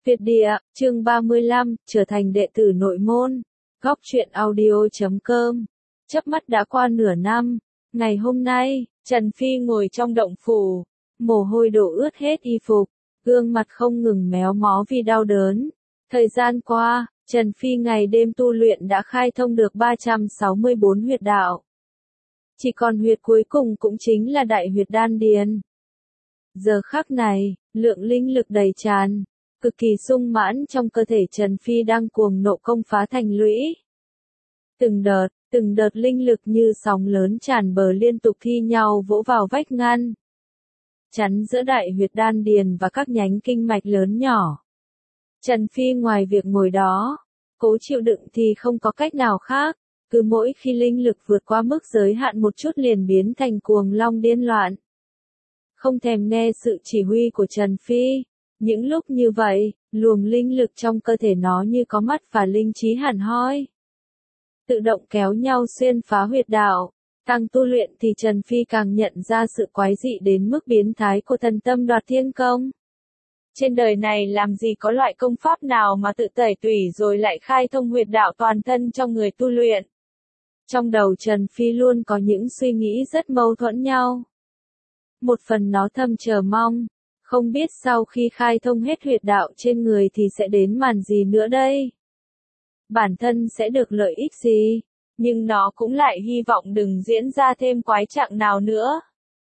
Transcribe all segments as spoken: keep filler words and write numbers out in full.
Việt Địa, chương ba mươi lăm, trở thành đệ tử nội môn. Góc truyện audio chấm com. Chớp mắt đã qua nửa năm. Ngày hôm nay, Trần Phi ngồi trong động phủ, mồ hôi đổ ướt hết y phục, gương mặt không ngừng méo mó vì đau đớn. Thời gian qua, Trần Phi ngày đêm tu luyện đã khai thông được ba trăm sáu mươi bốn huyệt đạo. Chỉ còn huyệt cuối cùng cũng chính là đại huyệt đan điền. Giờ khắc này, lượng linh lực đầy tràn, cực kỳ sung mãn trong cơ thể Trần Phi đang cuồng nộ công phá thành lũy. Từng đợt, từng đợt linh lực như sóng lớn tràn bờ liên tục thi nhau vỗ vào vách ngăn, chắn giữa đại huyệt đan điền và các nhánh kinh mạch lớn nhỏ. Trần Phi ngoài việc ngồi đó, cố chịu đựng thì không có cách nào khác, cứ mỗi khi linh lực vượt qua mức giới hạn một chút liền biến thành cuồng long điên loạn. Không thèm nghe sự chỉ huy của Trần Phi. Những lúc như vậy, luồng linh lực trong cơ thể nó như có mắt và linh trí hẳn hoi, tự động kéo nhau xuyên phá huyệt đạo. Càng tu luyện thì Trần Phi càng nhận ra sự quái dị đến mức biến thái của thần tâm đoạt thiên công. Trên đời này làm gì có loại công pháp nào mà tự tẩy tủy rồi lại khai thông huyệt đạo toàn thân trong người tu luyện. Trong đầu Trần Phi luôn có những suy nghĩ rất mâu thuẫn nhau. Một phần nó thầm chờ mong, không biết sau khi khai thông hết huyệt đạo trên người thì sẽ đến màn gì nữa đây? Bản thân sẽ được lợi ích gì? Nhưng nó cũng lại hy vọng đừng diễn ra thêm quái trạng nào nữa.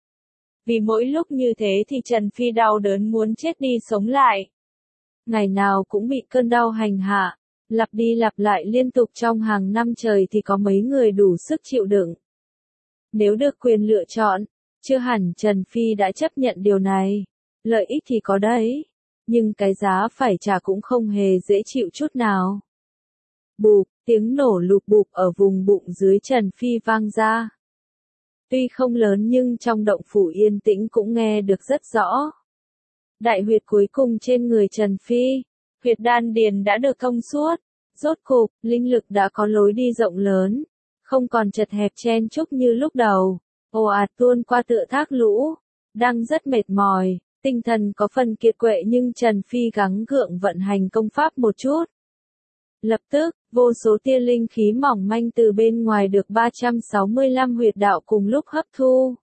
Vì mỗi lúc như thế thì Trần Phi đau đớn muốn chết đi sống lại. Ngày nào cũng bị cơn đau hành hạ, lặp đi lặp lại liên tục trong hàng năm trời thì có mấy người đủ sức chịu đựng. Nếu được quyền lựa chọn, chưa hẳn Trần Phi đã chấp nhận điều này. Lợi ích thì có đấy, nhưng cái giá phải trả cũng không hề dễ chịu chút nào. Bụp, tiếng nổ lụp bụp ở vùng bụng dưới Trần Phi vang ra. Tuy không lớn nhưng trong động phủ yên tĩnh cũng nghe được rất rõ. Đại huyệt cuối cùng trên người Trần Phi, huyệt đan điền đã được thông suốt. Rốt cục, linh lực đã có lối đi rộng lớn, không còn chật hẹp chen chúc như lúc đầu, ồ ạt tuôn qua tựa thác lũ. Đang rất mệt mỏi, tinh thần có phần kiệt quệ nhưng Trần Phi gắng gượng vận hành công pháp một chút. Lập tức, vô số tia linh khí mỏng manh từ bên ngoài được ba trăm sáu mươi lăm huyệt đạo cùng lúc hấp thu,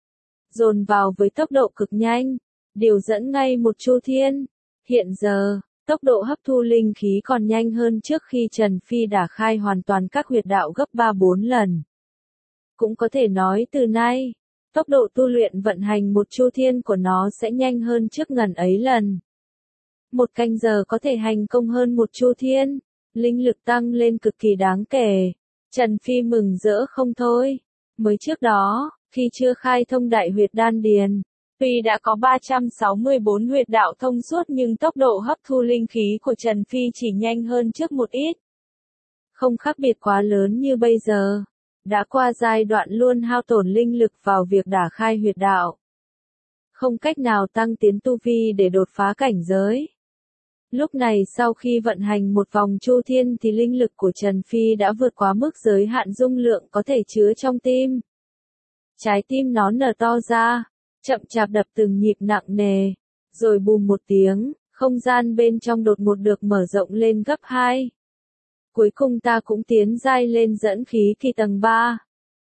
dồn vào với tốc độ cực nhanh, điều dẫn ngay một chu thiên. Hiện giờ, tốc độ hấp thu linh khí còn nhanh hơn trước khi Trần Phi đã khai hoàn toàn các huyệt đạo gấp ba bốn lần. Cũng có thể nói từ nay, tốc độ tu luyện vận hành một chu thiên của nó sẽ nhanh hơn trước ngần ấy lần. Một canh giờ có thể hành công hơn một chu thiên, linh lực tăng lên cực kỳ đáng kể. Trần Phi mừng rỡ không thôi. Mới trước đó, khi chưa khai thông đại huyệt đan điền, tuy đã có ba trăm sáu mươi bốn huyệt đạo thông suốt nhưng tốc độ hấp thu linh khí của Trần Phi chỉ nhanh hơn trước một ít. Không khác biệt quá lớn như bây giờ. Đã qua giai đoạn luôn hao tổn linh lực vào việc đả khai huyệt đạo. Không cách nào tăng tiến tu vi để đột phá cảnh giới. Lúc này sau khi vận hành một vòng chu thiên thì linh lực của Trần Phi đã vượt quá mức giới hạn dung lượng có thể chứa trong tim. Trái tim nó nở to ra, chậm chạp đập từng nhịp nặng nề, rồi bùm một tiếng, không gian bên trong đột ngột được mở rộng lên gấp hai. Cuối cùng ta cũng tiến giai lên dẫn khí kỳ tầng ba.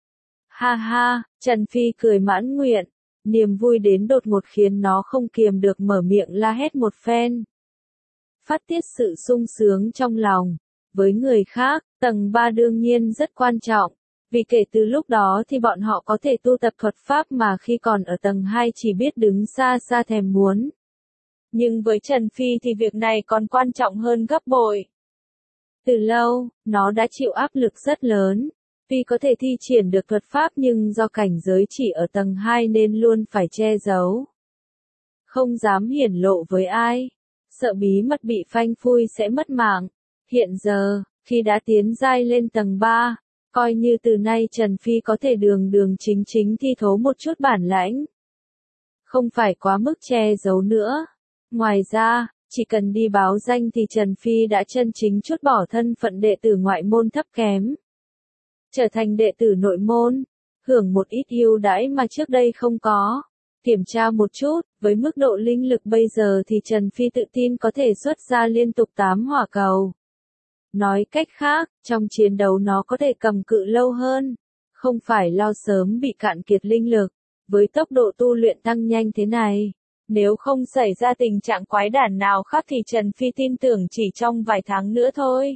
Ha ha, Trần Phi cười mãn nguyện, niềm vui đến đột ngột khiến nó không kiềm được mở miệng la hét một phen. Phát tiết sự sung sướng trong lòng. Với người khác, tầng ba đương nhiên rất quan trọng, vì kể từ lúc đó thì bọn họ có thể tu tập thuật pháp mà khi còn ở tầng hai chỉ biết đứng xa xa thèm muốn. Nhưng với Trần Phi thì việc này còn quan trọng hơn gấp bội. Từ lâu, nó đã chịu áp lực rất lớn. Tuy có thể thi triển được thuật pháp nhưng do cảnh giới chỉ ở tầng hai nên luôn phải che giấu. Không dám hiển lộ với ai. Sợ bí mật bị phanh phui sẽ mất mạng. Hiện giờ, khi đã tiến giai lên tầng ba, coi như từ nay Trần Phi có thể đường đường chính chính thi thố một chút bản lãnh. Không phải quá mức che giấu nữa. Ngoài ra, chỉ cần đi báo danh thì Trần Phi đã chân chính trút bỏ thân phận đệ tử ngoại môn thấp kém. Trở thành đệ tử nội môn, hưởng một ít ưu đãi mà trước đây không có. Kiểm tra một chút, với mức độ linh lực bây giờ thì Trần Phi tự tin có thể xuất ra liên tục tám hỏa cầu. Nói cách khác, trong chiến đấu nó có thể cầm cự lâu hơn, không phải lo sớm bị cạn kiệt linh lực. Với tốc độ tu luyện tăng nhanh thế này, nếu không xảy ra tình trạng quái đản nào khác thì Trần Phi tin tưởng chỉ trong vài tháng nữa thôi,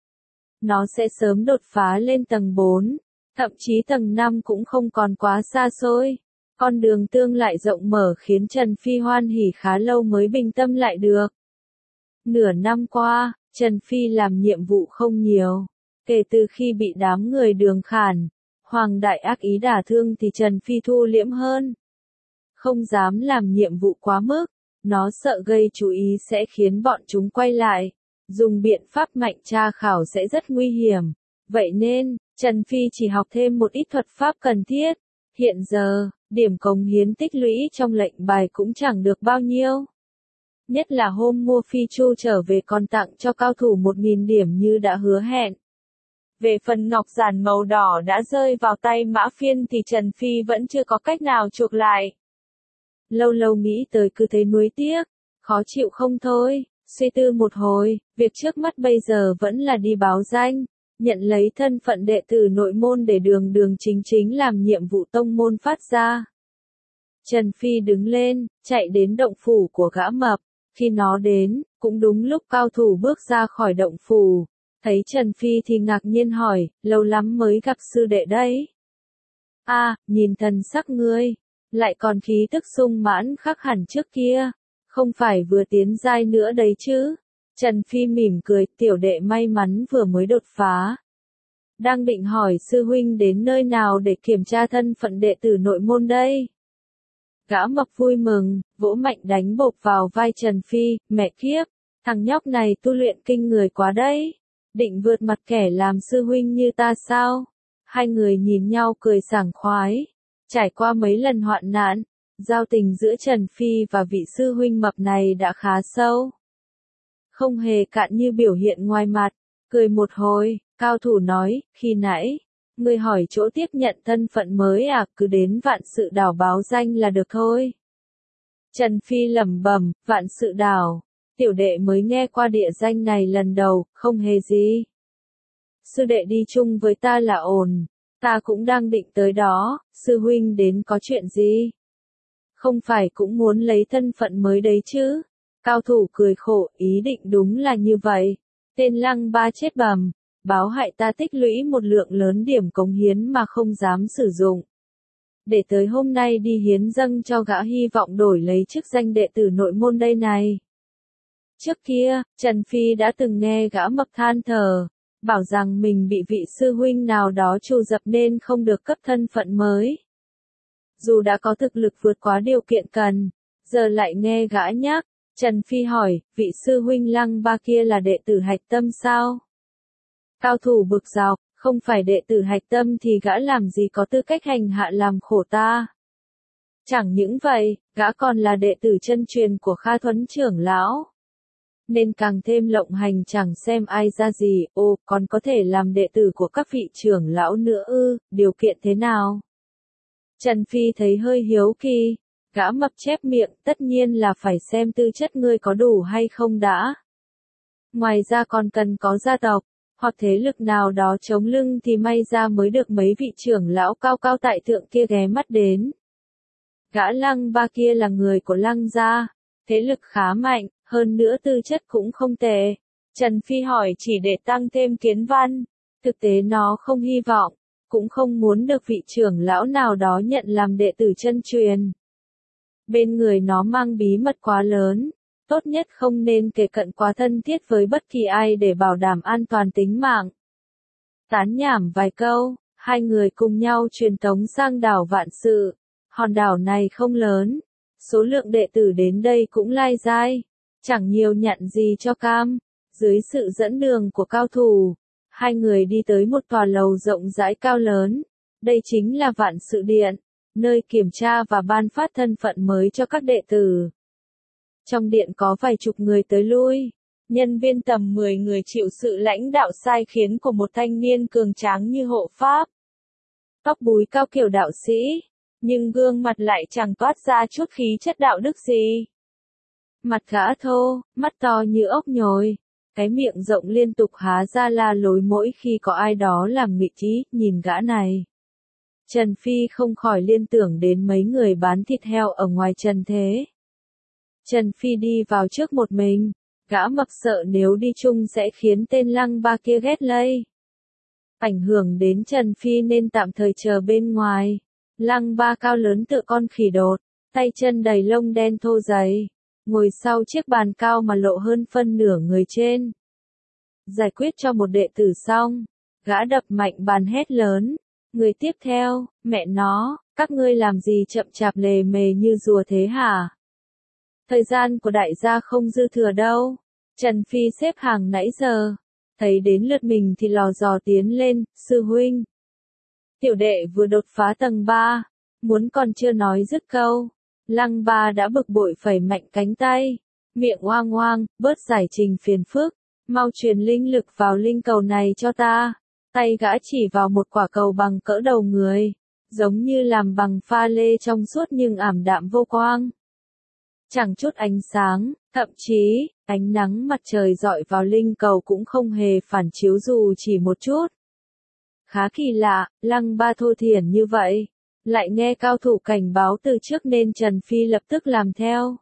nó sẽ sớm đột phá lên tầng bốn, thậm chí tầng năm cũng không còn quá xa xôi. Con đường tương lại rộng mở khiến Trần Phi hoan hỉ khá lâu mới bình tâm lại được. Nửa năm qua, Trần Phi làm nhiệm vụ không nhiều. Kể từ khi bị đám người Đường Khản, Hoàng Đại ác ý đả thương thì Trần Phi thu liễm hơn. Không dám làm nhiệm vụ quá mức, nó sợ gây chú ý sẽ khiến bọn chúng quay lại. Dùng biện pháp mạnh tra khảo sẽ rất nguy hiểm. Vậy nên, Trần Phi chỉ học thêm một ít thuật pháp cần thiết. Hiện giờ, điểm cống hiến tích lũy trong lệnh bài cũng chẳng được bao nhiêu. Nhất là hôm mua phi chu trở về còn tặng cho cao thủ một nghìn điểm như đã hứa hẹn. Về phần ngọc giản màu đỏ đã rơi vào tay Mã Phiên thì Trần Phi vẫn chưa có cách nào chuộc lại. Lâu lâu nghĩ tới cứ thấy nuối tiếc, khó chịu không thôi, suy tư một hồi, việc trước mắt bây giờ vẫn là đi báo danh, nhận lấy thân phận đệ tử nội môn để đường đường chính chính làm nhiệm vụ tông môn phát ra. Trần Phi đứng lên, chạy đến động phủ của gã mập, khi nó đến, cũng đúng lúc cao thủ bước ra khỏi động phủ. Thấy Trần Phi thì ngạc nhiên hỏi, lâu lắm mới gặp sư đệ đấy. A, à, nhìn thần sắc ngươi, lại còn khí tức sung mãn khác hẳn trước kia, không phải vừa tiến giai nữa đấy chứ. Trần Phi mỉm cười, tiểu đệ may mắn vừa mới đột phá. Đang định hỏi sư huynh đến nơi nào để kiểm tra thân phận đệ tử nội môn đây. Gã mập vui mừng, vỗ mạnh đánh bộp vào vai Trần Phi, mẹ kiếp, thằng nhóc này tu luyện kinh người quá đấy. Định vượt mặt kẻ làm sư huynh như ta sao? Hai người nhìn nhau cười sảng khoái. Trải qua mấy lần hoạn nạn, giao tình giữa Trần Phi và vị sư huynh mập này đã khá sâu. Không hề cạn như biểu hiện ngoài mặt. Cười một hồi, cao thủ nói, khi nãy, ngươi hỏi chỗ tiếp nhận thân phận mới à, cứ đến vạn sự đảo báo danh là được thôi. Trần Phi lẩm bẩm, vạn sự đảo. Tiểu đệ mới nghe qua địa danh này lần đầu, không hề gì. Sư đệ đi chung với ta là ổn, ta cũng đang định tới đó, sư huynh đến có chuyện gì? Không phải cũng muốn lấy thân phận mới đấy chứ? Cao thủ cười khổ, ý định đúng là như vậy. Tên Lăng Ba chết bầm, báo hại ta tích lũy một lượng lớn điểm cống hiến mà không dám sử dụng. Để tới hôm nay đi hiến dâng cho gã hy vọng đổi lấy chức danh đệ tử nội môn đây này. Trước kia, Trần Phi đã từng nghe gã mập than thở, bảo rằng mình bị vị sư huynh nào đó trù dập nên không được cấp thân phận mới. Dù đã có thực lực vượt quá điều kiện cần, giờ lại nghe gã nhắc, Trần Phi hỏi, vị sư huynh Lăng Ba kia là đệ tử Hạch Tâm sao? Cao thủ bực dọc, không phải đệ tử Hạch Tâm thì gã làm gì có tư cách hành hạ làm khổ ta. Chẳng những vậy, gã còn là đệ tử chân truyền của Kha Thuấn trưởng lão. Nên càng thêm lộng hành chẳng xem ai ra gì, ô, còn có thể làm đệ tử của các vị trưởng lão nữa ư, điều kiện thế nào? Trần Phi thấy hơi hiếu kỳ, gã mập chép miệng, tất nhiên là phải xem tư chất ngươi có đủ hay không đã. Ngoài ra còn cần có gia tộc, hoặc thế lực nào đó chống lưng thì may ra mới được mấy vị trưởng lão cao cao tại thượng kia ghé mắt đến. Gã Lăng Ba kia là người của Lăng gia, thế lực khá mạnh, hơn nữa tư chất cũng không tệ. Trần Phi hỏi chỉ để tăng thêm kiến văn, thực tế nó không hy vọng, cũng không muốn được vị trưởng lão nào đó nhận làm đệ tử chân truyền. Bên người nó mang bí mật quá lớn, tốt nhất không nên kề cận quá thân thiết với bất kỳ ai để bảo đảm an toàn tính mạng. Tán nhảm vài câu, hai người cùng nhau truyền tống sang đảo Vạn Sự. Hòn đảo này không lớn, số lượng đệ tử đến đây cũng lai dai, chẳng nhiều nhặn gì cho cam. Dưới sự dẫn đường của cao thủ, hai người đi tới một tòa lầu rộng rãi cao lớn. Đây chính là Vạn Sự Điện, nơi kiểm tra và ban phát thân phận mới cho các đệ tử. Trong điện có vài chục người tới lui, nhân viên tầm mười người chịu sự lãnh đạo sai khiến của một thanh niên cường tráng như hộ pháp. Tóc búi cao kiểu đạo sĩ, nhưng gương mặt lại chẳng toát ra chút khí chất đạo đức gì. Mặt gã thô, mắt to như ốc nhồi, cái miệng rộng liên tục há ra la lối mỗi khi có ai đó làm nghịch ý, nhìn gã này. Trần Phi không khỏi liên tưởng đến mấy người bán thịt heo ở ngoài trần thế. Trần Phi đi vào trước một mình, gã mập sợ nếu đi chung sẽ khiến tên Lăng Ba kia ghét lây. Ảnh hưởng đến Trần Phi nên tạm thời chờ bên ngoài. Lăng Ba cao lớn tựa con khỉ đột, tay chân đầy lông đen thô dày, ngồi sau chiếc bàn cao mà lộ hơn phân nửa người trên. Giải quyết cho một đệ tử xong, gã đập mạnh bàn hét lớn. Người tiếp theo, mẹ nó, các ngươi làm gì chậm chạp lề mề như rùa thế hả? Thời gian của đại gia không dư thừa đâu. Trần Phi xếp hàng nãy giờ, thấy đến lượt mình thì lò dò tiến lên, sư huynh. Tiểu đệ vừa đột phá tầng ba, muốn còn chưa nói dứt câu. Lăng Ba đã bực bội phẩy mạnh cánh tay, miệng oang oang, bớt giải trình phiền phức, mau truyền linh lực vào linh cầu này cho ta. Tay gã chỉ vào một quả cầu bằng cỡ đầu người, giống như làm bằng pha lê trong suốt nhưng ảm đạm vô quang. Chẳng chút ánh sáng, thậm chí, ánh nắng mặt trời rọi vào linh cầu cũng không hề phản chiếu dù chỉ một chút. Khá kỳ lạ, Lăng Ba thô thiển như vậy, lại nghe cao thủ cảnh báo từ trước nên Trần Phi lập tức làm theo.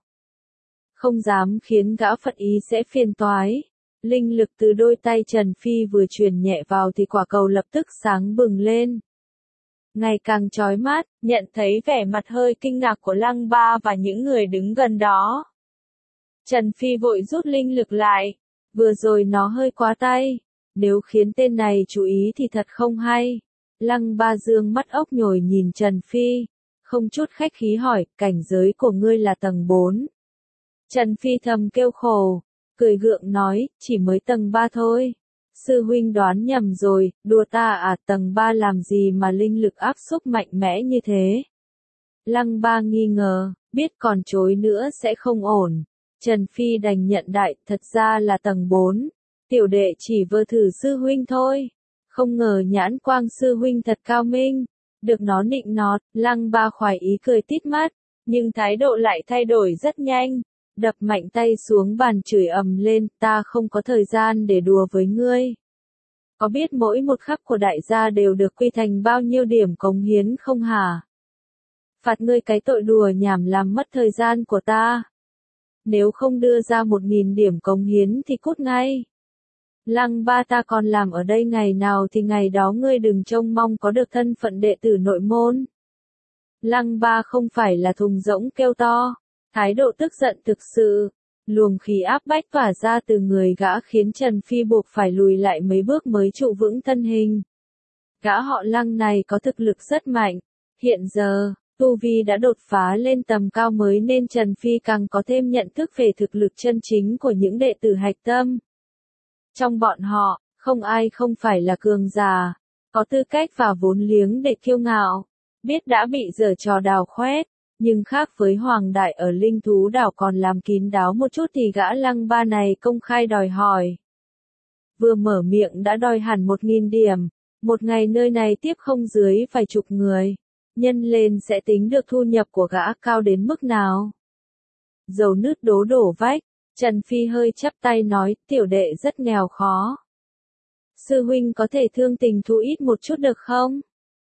Không dám khiến gã phật ý sẽ phiền toái. Linh lực từ đôi tay Trần Phi vừa truyền nhẹ vào thì quả cầu lập tức sáng bừng lên. Ngày càng chói mắt, nhận thấy vẻ mặt hơi kinh ngạc của Lăng Ba và những người đứng gần đó. Trần Phi vội rút linh lực lại, vừa rồi nó hơi quá tay, nếu khiến tên này chú ý thì thật không hay. Lăng Ba dương mắt ốc nhồi nhìn Trần Phi, không chút khách khí hỏi, cảnh giới của ngươi là tầng bốn. Trần Phi thầm kêu khổ. Cười gượng nói, chỉ mới tầng ba thôi. Sư huynh đoán nhầm rồi, đùa ta à, tầng ba làm gì mà linh lực áp xúc mạnh mẽ như thế. Lăng Ba nghi ngờ, biết còn chối nữa sẽ không ổn. Trần Phi đành nhận đại, thật ra là tầng bốn. Tiểu đệ chỉ vừa thử sư huynh thôi. Không ngờ nhãn quang sư huynh thật cao minh. Được nó nịnh nọt, Lăng Ba khoái ý cười tít mắt, nhưng thái độ lại thay đổi rất nhanh. Đập mạnh tay xuống bàn chửi ầm lên, ta không có thời gian để đùa với ngươi. Có biết mỗi một khắc của đại gia đều được quy thành bao nhiêu điểm cống hiến không hả? Phạt ngươi cái tội đùa nhảm làm mất thời gian của ta. Nếu không đưa ra một nghìn điểm cống hiến thì cút ngay. Lăng Ba ta còn làm ở đây ngày nào thì ngày đó ngươi đừng trông mong có được thân phận đệ tử nội môn. Lăng Ba không phải là thùng rỗng kêu to. Thái độ tức giận thực sự, luồng khí áp bách tỏa ra từ người gã khiến Trần Phi buộc phải lùi lại mấy bước mới trụ vững thân hình. Gã họ Lăng này có thực lực rất mạnh, hiện giờ, tu vi đã đột phá lên tầm cao mới nên Trần Phi càng có thêm nhận thức về thực lực chân chính của những đệ tử hạch tâm. Trong bọn họ, không ai không phải là cường giả, có tư cách và vốn liếng để kiêu ngạo, biết đã bị giở trò đào khoét. Nhưng khác với Hoàng Đại ở Linh Thú Đảo còn làm kín đáo một chút thì gã Lăng Ba này công khai đòi hỏi. Vừa mở miệng đã đòi hẳn một nghìn điểm, một ngày nơi này tiếp không dưới vài chục người, nhân lên sẽ tính được thu nhập của gã cao đến mức nào. Dầu nứt đố đổ vách, Trần Phi hơi chắp tay nói, tiểu đệ rất nghèo khó. Sư huynh có thể thương tình thu ít một chút được không?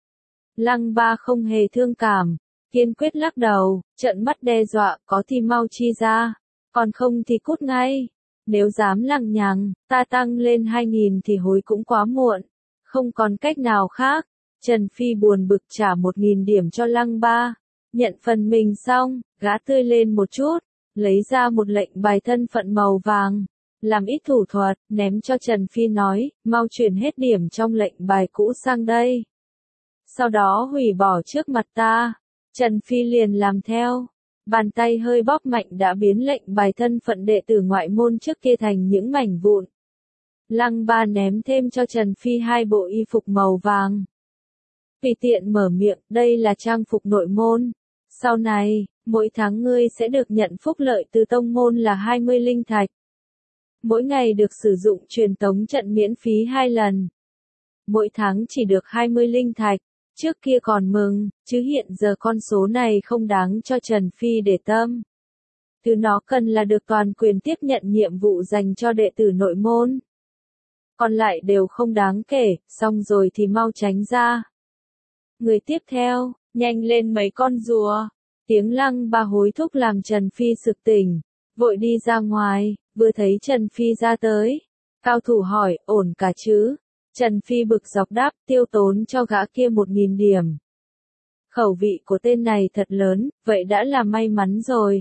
Lăng Ba không hề thương cảm. Kiên quyết lắc đầu, trợn mắt đe dọa, có thì mau chi ra, còn không thì cút ngay. Nếu dám lằng nhằng, ta tăng lên hai nghìn thì hối cũng quá muộn. Không còn cách nào khác. Trần Phi buồn bực trả một nghìn điểm cho Lăng Ba. Nhận phần mình xong, gã tươi lên một chút, lấy ra một lệnh bài thân phận màu vàng. Làm ít thủ thuật, ném cho Trần Phi nói, mau chuyển hết điểm trong lệnh bài cũ sang đây. Sau đó hủy bỏ trước mặt ta. Trần Phi liền làm theo. Bàn tay hơi bóp mạnh đã biến lệnh bài thân phận đệ tử ngoại môn trước kia thành những mảnh vụn. Lăng Ba ném thêm cho Trần Phi hai bộ y phục màu vàng. Tùy tiện mở miệng, đây là trang phục nội môn. Sau này, mỗi tháng ngươi sẽ được nhận phúc lợi từ tông môn là hai mươi linh thạch. Mỗi ngày được sử dụng truyền tống trận miễn phí hai lần. Mỗi tháng chỉ được hai mươi linh thạch. Trước kia còn mừng, chứ hiện giờ con số này không đáng cho Trần Phi để tâm. Thứ nó cần là được toàn quyền tiếp nhận nhiệm vụ dành cho đệ tử nội môn. Còn lại đều không đáng kể, xong rồi thì mau tránh ra. Người tiếp theo, nhanh lên mấy con rùa. Tiếng Lăng Ba hối thúc làm Trần Phi sực tỉnh, vội đi ra ngoài, vừa thấy Trần Phi ra tới. Cao thủ hỏi, ổn cả chứ? Trần Phi bực dọc đáp, tiêu tốn cho gã kia một nghìn điểm. Khẩu vị của tên này thật lớn, vậy đã là may mắn rồi.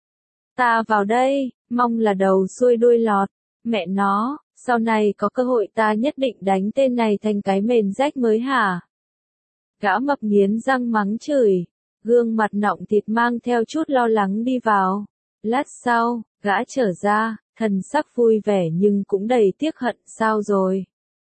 Ta vào đây, mong là đầu xuôi đuôi lọt, mẹ nó, sau này có cơ hội ta nhất định đánh tên này thành cái mền rách mới hả? Gã mập nghiến răng mắng chửi, gương mặt nọng thịt mang theo chút lo lắng đi vào. Lát sau, gã trở ra, thần sắc vui vẻ nhưng cũng đầy tiếc hận, sao rồi?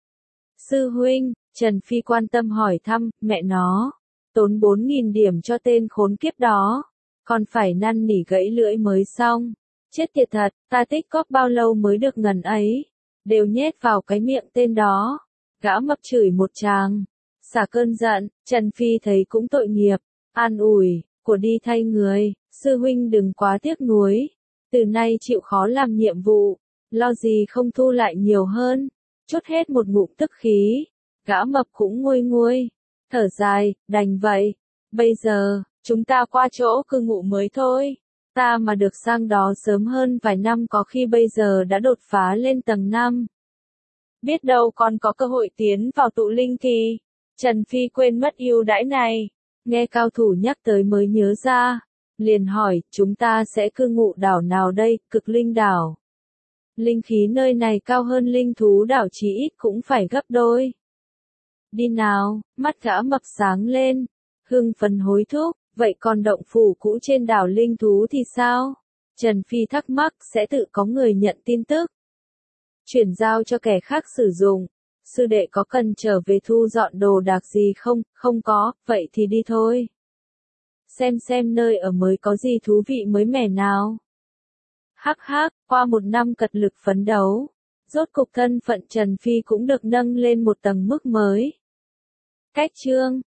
Sư huynh, Trần Phi quan tâm hỏi thăm, mẹ nó, tốn bốn nghìn điểm cho tên khốn kiếp đó, còn phải năn nỉ gãy lưỡi mới xong. Chết tiệt thật, ta tích cóp bao lâu mới được ngần ấy, đều nhét vào cái miệng tên đó. Gã mập chửi một tràng, xả cơn giận, Trần Phi thấy cũng tội nghiệp, an ủi, của đi thay người, sư huynh đừng quá tiếc nuối, từ nay chịu khó làm nhiệm vụ, lo gì không thu lại nhiều hơn. Chút hết một ngụm tức khí, gã mập cũng nguôi nguôi, thở dài, đành vậy, bây giờ, chúng ta qua chỗ cư ngụ mới thôi, ta mà được sang đó sớm hơn vài năm có khi bây giờ đã đột phá lên tầng năm. Biết đâu còn có cơ hội tiến vào tụ linh kỳ. Trần Phi quên mất ưu đãi này, nghe cao thủ nhắc tới mới nhớ ra, liền hỏi, chúng ta sẽ cư ngụ đảo nào đây? Cực linh đảo. Linh khí nơi này cao hơn linh thú đảo chí ít cũng phải gấp đôi. Đi nào, mắt gã mập sáng lên, hưng phấn hối thúc, vậy còn động phủ cũ trên đảo linh thú thì sao? Trần Phi thắc mắc, sẽ tự có người nhận tin tức, chuyển giao cho kẻ khác sử dụng. Sư đệ có cần trở về thu dọn đồ đạc gì không? Không có, vậy thì đi thôi. Xem xem nơi ở mới có gì thú vị mới mẻ nào. Hắc hắc, qua một năm cật lực phấn đấu, rốt cục thân phận Trần Phi cũng được nâng lên một tầng mức mới. Cách chương